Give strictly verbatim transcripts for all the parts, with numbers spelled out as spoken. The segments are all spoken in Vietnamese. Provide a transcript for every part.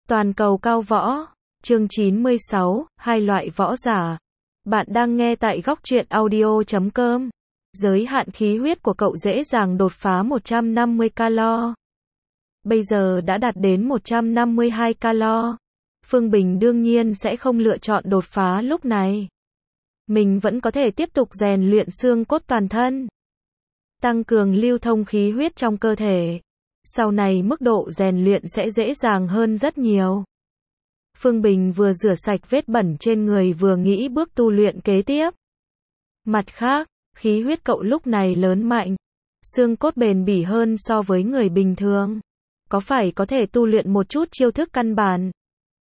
Toàn cầu cao võ, chương chín mươi sáu, hai loại võ giả. Bạn đang nghe tại góc truyện audio chấm com. Giới hạn khí huyết của cậu dễ dàng đột phá một trăm năm mươi calo. Bây giờ đã đạt đến một trăm năm mươi hai calo. Phương Bình đương nhiên sẽ không lựa chọn đột phá lúc này. Mình vẫn có thể tiếp tục rèn luyện xương cốt toàn thân, tăng cường lưu thông khí huyết trong cơ thể. Sau này mức độ rèn luyện sẽ dễ dàng hơn rất nhiều. Phương Bình vừa rửa sạch vết bẩn trên người vừa nghĩ bước tu luyện kế tiếp. Mặt khác, khí huyết cậu lúc này lớn mạnh, xương cốt bền bỉ hơn so với người bình thường. Có phải có thể tu luyện một chút chiêu thức căn bản.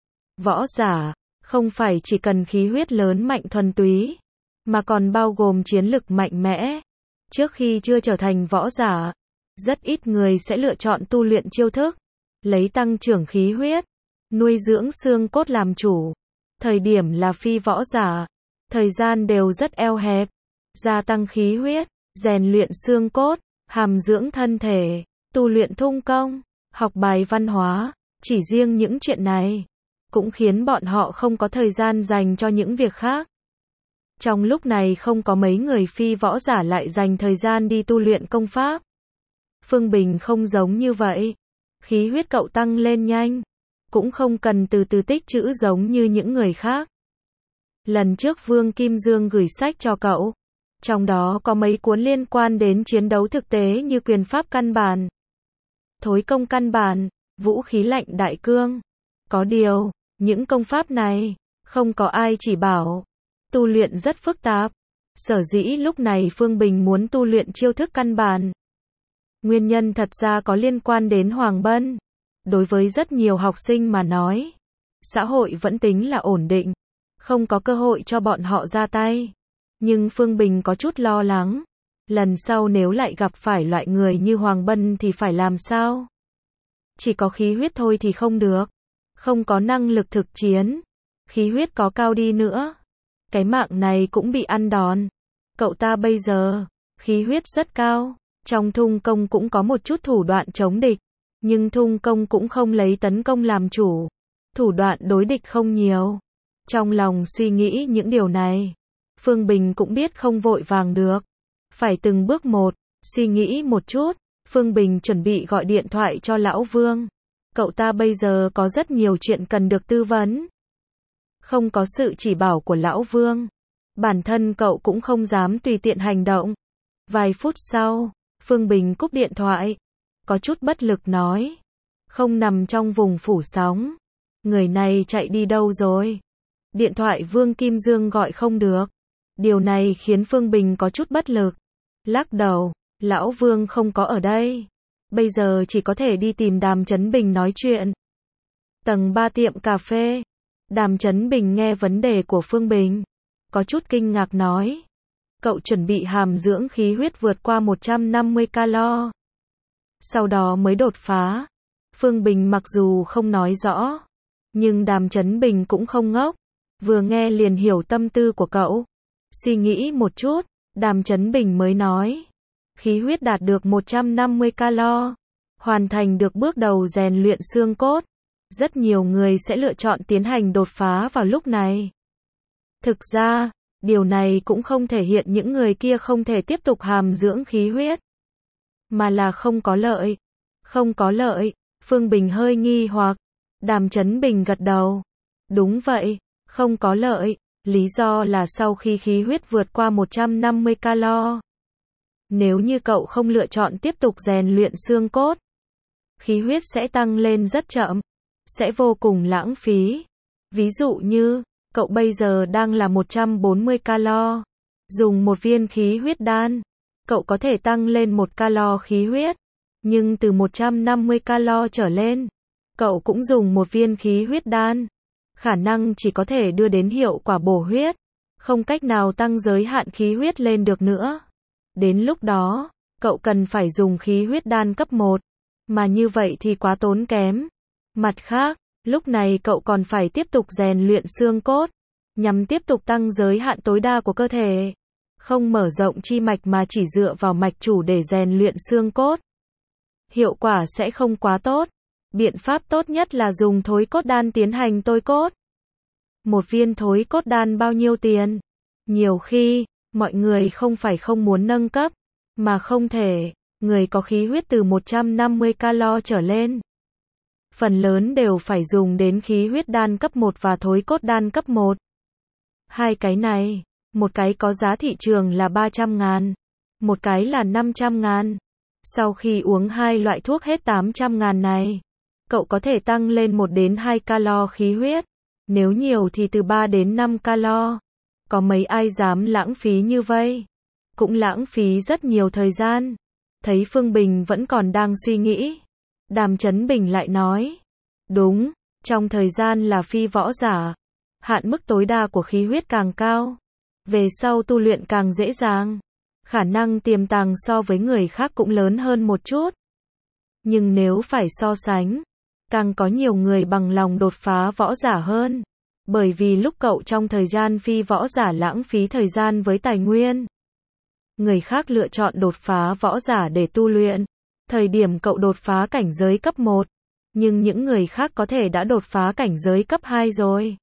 Võ giả, không phải chỉ cần khí huyết lớn mạnh thuần túy, mà còn bao gồm chiến lực mạnh mẽ. Trước khi chưa trở thành võ giả, rất ít người sẽ lựa chọn tu luyện chiêu thức, lấy tăng trưởng khí huyết, nuôi dưỡng xương cốt làm chủ. Thời điểm là phi võ giả, thời gian đều rất eo hẹp. Gia tăng khí huyết, rèn luyện xương cốt, hàm dưỡng thân thể, tu luyện thung công, học bài văn hóa, chỉ riêng những chuyện này cũng khiến bọn họ không có thời gian dành cho những việc khác. Trong lúc này không có mấy người phi võ giả lại dành thời gian đi tu luyện công pháp. Phương Bình không giống như vậy. Khí huyết cậu tăng lên nhanh, cũng không cần từ từ tích trữ giống như những người khác. Lần trước Vương Kim Dương gửi sách cho cậu, trong đó có mấy cuốn liên quan đến chiến đấu thực tế như quyền pháp căn bản, thối công căn bản, vũ khí lạnh đại cương. Có điều, những công pháp này, không có ai chỉ bảo. Tu luyện rất phức tạp. Sở dĩ lúc này Phương Bình muốn tu luyện chiêu thức căn bản. Nguyên nhân thật ra có liên quan đến Hoàng Bân. Đối với rất nhiều học sinh mà nói, xã hội vẫn tính là ổn định, không có cơ hội cho bọn họ ra tay. Nhưng Phương Bình có chút lo lắng. Lần sau nếu lại gặp phải loại người như Hoàng Bân thì phải làm sao? Chỉ có khí huyết thôi thì không được. Không có năng lực thực chiến. Khí huyết có cao đi nữa, cái mạng này cũng bị ăn đòn. Cậu ta bây giờ, khí huyết rất cao. Trong thung công cũng có một chút thủ đoạn chống địch. Nhưng thung công cũng không lấy tấn công làm chủ. Thủ đoạn đối địch không nhiều. Trong lòng suy nghĩ những điều này, Phương Bình cũng biết không vội vàng được. Phải từng bước một, suy nghĩ một chút. Phương Bình chuẩn bị gọi điện thoại cho Lão Vương. Cậu ta bây giờ có rất nhiều chuyện cần được tư vấn. Không có sự chỉ bảo của Lão Vương, bản thân cậu cũng không dám tùy tiện hành động. Vài phút sau, Phương Bình cúp điện thoại, có chút bất lực nói. Không nằm trong vùng phủ sóng. Người này chạy đi đâu rồi? Điện thoại Vương Kim Dương gọi không được. Điều này khiến Phương Bình có chút bất lực. Lắc đầu, Lão Vương không có ở đây. Bây giờ chỉ có thể đi tìm Đàm Chấn Bình nói chuyện. Tầng ba tiệm cà phê. Đàm Chấn Bình nghe vấn đề của Phương Bình, có chút kinh ngạc nói. Cậu chuẩn bị hàm dưỡng khí huyết vượt qua một trăm năm mươi calo. Sau đó mới đột phá. Phương Bình mặc dù không nói rõ, nhưng Đàm Chấn Bình cũng không ngốc. Vừa nghe liền hiểu tâm tư của cậu. Suy nghĩ một chút, Đàm Chấn Bình mới nói. Khí huyết đạt được một trăm năm mươi calo. Hoàn thành được bước đầu rèn luyện xương cốt. Rất nhiều người sẽ lựa chọn tiến hành đột phá vào lúc này. Thực ra, điều này cũng không thể hiện những người kia không thể tiếp tục hàm dưỡng khí huyết, mà là không có lợi. Không có lợi, Phương Bình hơi nghi hoặc. Đàm Chấn Bình gật đầu. Đúng vậy, không có lợi. Lý do là sau khi khí huyết vượt qua một trăm năm mươi calo, nếu như cậu không lựa chọn tiếp tục rèn luyện xương cốt, khí huyết sẽ tăng lên rất chậm, sẽ vô cùng lãng phí. Ví dụ như, cậu bây giờ đang là một trăm bốn mươi calo. Dùng một viên khí huyết đan, cậu có thể tăng lên một calo khí huyết. Nhưng từ một trăm năm mươi calo trở lên, cậu cũng dùng một viên khí huyết đan. Khả năng chỉ có thể đưa đến hiệu quả bổ huyết, không cách nào tăng giới hạn khí huyết lên được nữa. Đến lúc đó, cậu cần phải dùng khí huyết đan cấp một, mà như vậy thì quá tốn kém. Mặt khác, lúc này cậu còn phải tiếp tục rèn luyện xương cốt, nhằm tiếp tục tăng giới hạn tối đa của cơ thể. Không mở rộng chi mạch mà chỉ dựa vào mạch chủ để rèn luyện xương cốt, hiệu quả sẽ không quá tốt. Biện pháp tốt nhất là dùng thối cốt đan tiến hành tôi cốt. Một viên thối cốt đan bao nhiêu tiền? Nhiều khi, mọi người không phải không muốn nâng cấp, mà không thể. Người có khí huyết từ một trăm năm mươi calo trở lên, phần lớn đều phải dùng đến khí huyết đan cấp một và thối cốt đan cấp một. Hai cái này, một cái có giá thị trường là ba trăm ngàn, một cái là năm trăm ngàn. Sau khi uống hai loại thuốc hết tám trăm ngàn này, cậu có thể tăng lên một đến hai calo khí huyết, nếu nhiều thì từ ba đến năm calo. Có mấy ai dám lãng phí như vậy? Cũng lãng phí rất nhiều thời gian. Thấy Phương Bình vẫn còn đang suy nghĩ, Đàm Chấn Bình lại nói, đúng, trong thời gian là phi võ giả, hạn mức tối đa của khí huyết càng cao, về sau tu luyện càng dễ dàng, khả năng tiềm tàng so với người khác cũng lớn hơn một chút. Nhưng nếu phải so sánh, càng có nhiều người bằng lòng đột phá võ giả hơn, bởi vì lúc cậu trong thời gian phi võ giả lãng phí thời gian với tài nguyên. Người khác lựa chọn đột phá võ giả để tu luyện. Thời điểm cậu đột phá cảnh giới cấp một, nhưng những người khác có thể đã đột phá cảnh giới cấp hai rồi.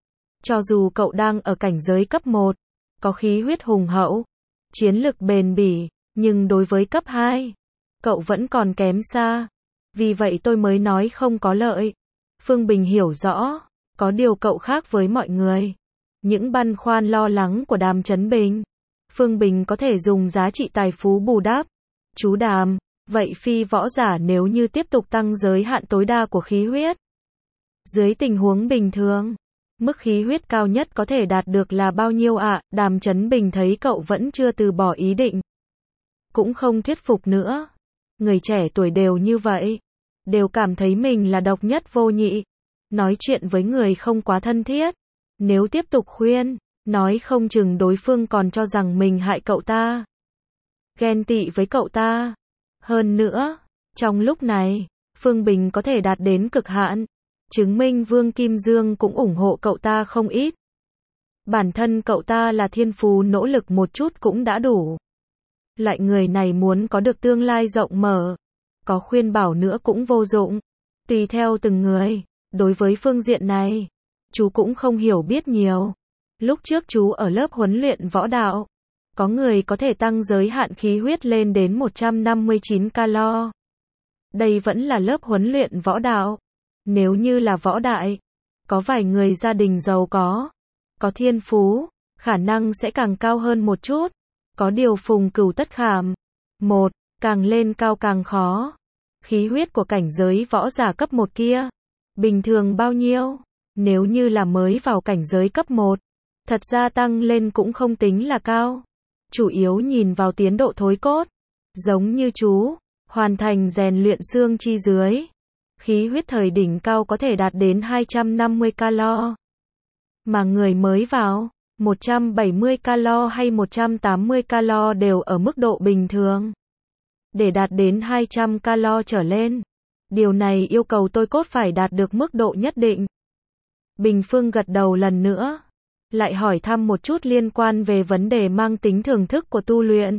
Cho dù cậu đang ở cảnh giới cấp một, có khí huyết hùng hậu, chiến lực bền bỉ, nhưng đối với cấp hai, cậu vẫn còn kém xa. Vì vậy tôi mới nói không có lợi. Phương Bình hiểu rõ, có điều cậu khác với mọi người. Những băn khoăn lo lắng của Đàm Chấn Bình, Phương Bình có thể dùng giá trị tài phú bù đắp. Chú Đàm, vậy phi võ giả nếu như tiếp tục tăng giới hạn tối đa của khí huyết, dưới tình huống bình thường, mức khí huyết cao nhất có thể đạt được là bao nhiêu ạ? À? Đàm Chấn Bình thấy cậu vẫn chưa từ bỏ ý định, cũng không thuyết phục nữa. Người trẻ tuổi đều như vậy, đều cảm thấy mình là độc nhất vô nhị, nói chuyện với người không quá thân thiết. Nếu tiếp tục khuyên, nói không chừng đối phương còn cho rằng mình hại cậu ta, ghen tị với cậu ta. Hơn nữa, trong lúc này, Phương Bình có thể đạt đến cực hạn, chứng minh Vương Kim Dương cũng ủng hộ cậu ta không ít. Bản thân cậu ta là thiên phú, nỗ lực một chút cũng đã đủ. Loại người này muốn có được tương lai rộng mở, có khuyên bảo nữa cũng vô dụng. Tùy theo từng người, đối với phương diện này, chú cũng không hiểu biết nhiều. Lúc trước chú ở lớp huấn luyện võ đạo, có người có thể tăng giới hạn khí huyết lên đến một trăm năm mươi chín calo. Đây vẫn là lớp huấn luyện võ đạo. Nếu như là võ đại, có vài người gia đình giàu có, có thiên phú, khả năng sẽ càng cao hơn một chút. Có điều Phùng Cửu Tất Khảm, một, càng lên cao càng khó. Khí huyết của cảnh giới võ giả cấp một kia, bình thường bao nhiêu? Nếu như là mới vào cảnh giới cấp một, thật ra tăng lên cũng không tính là cao. Chủ yếu nhìn vào tiến độ thối cốt. Giống như chú, hoàn thành rèn luyện xương chi dưới, khí huyết thời đỉnh cao có thể đạt đến hai trăm năm mươi calo. Mà người mới vào, một trăm bảy mươi calo hay một trăm tám mươi calo đều ở mức độ bình thường. Để đạt đến hai trăm calo trở lên, điều này yêu cầu tôi cốt phải đạt được mức độ nhất định. Bình Phương gật đầu lần nữa, lại hỏi thăm một chút liên quan về vấn đề mang tính thưởng thức của tu luyện.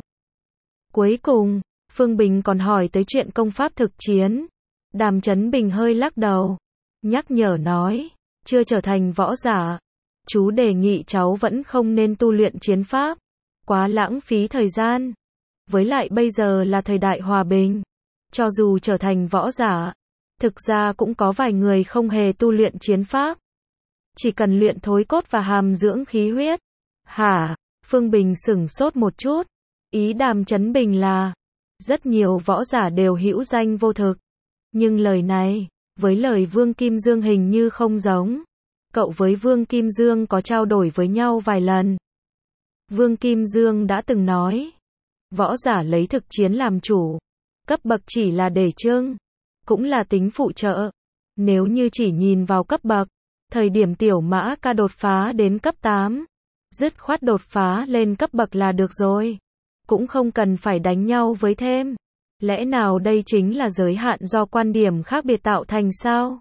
Cuối cùng, Phương Bình còn hỏi tới chuyện công pháp thực chiến. Đàm Chấn Bình hơi lắc đầu, nhắc nhở nói, chưa trở thành võ giả, chú đề nghị cháu vẫn không nên tu luyện chiến pháp, quá lãng phí thời gian. Với lại bây giờ là thời đại hòa bình, cho dù trở thành võ giả, thực ra cũng có vài người không hề tu luyện chiến pháp, chỉ cần luyện thối cốt và hàm dưỡng khí huyết. Hả? Phương Bình sửng sốt một chút, ý Đàm Chấn Bình là, rất nhiều võ giả đều hữu danh vô thực. Nhưng lời này, với lời Vương Kim Dương hình như không giống. Cậu với Vương Kim Dương có trao đổi với nhau vài lần. Vương Kim Dương đã từng nói, võ giả lấy thực chiến làm chủ, cấp bậc chỉ là để trưng, cũng là tính phụ trợ. Nếu như chỉ nhìn vào cấp bậc, thời điểm Tiểu Mã Ca đột phá đến cấp tám, dứt khoát đột phá lên cấp bậc là được rồi, cũng không cần phải đánh nhau với thêm. Lẽ nào đây chính là giới hạn do quan điểm khác biệt tạo thành sao?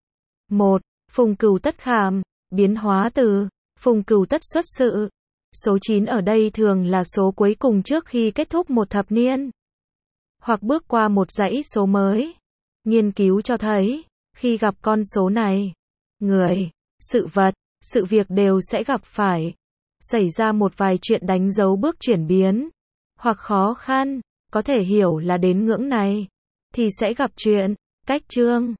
một. Phùng Cửu Tất Khảm, biến hóa từ Phùng Cửu Tất xuất sự. Số chín ở đây thường là số cuối cùng trước khi kết thúc một thập niên, hoặc bước qua một dãy số mới. Nghiên cứu cho thấy, khi gặp con số này, người, sự vật, sự việc đều sẽ gặp phải xảy ra một vài chuyện đánh dấu bước chuyển biến, hoặc khó khăn, có thể hiểu là đến ngưỡng này, thì sẽ gặp chuyện, cách chương.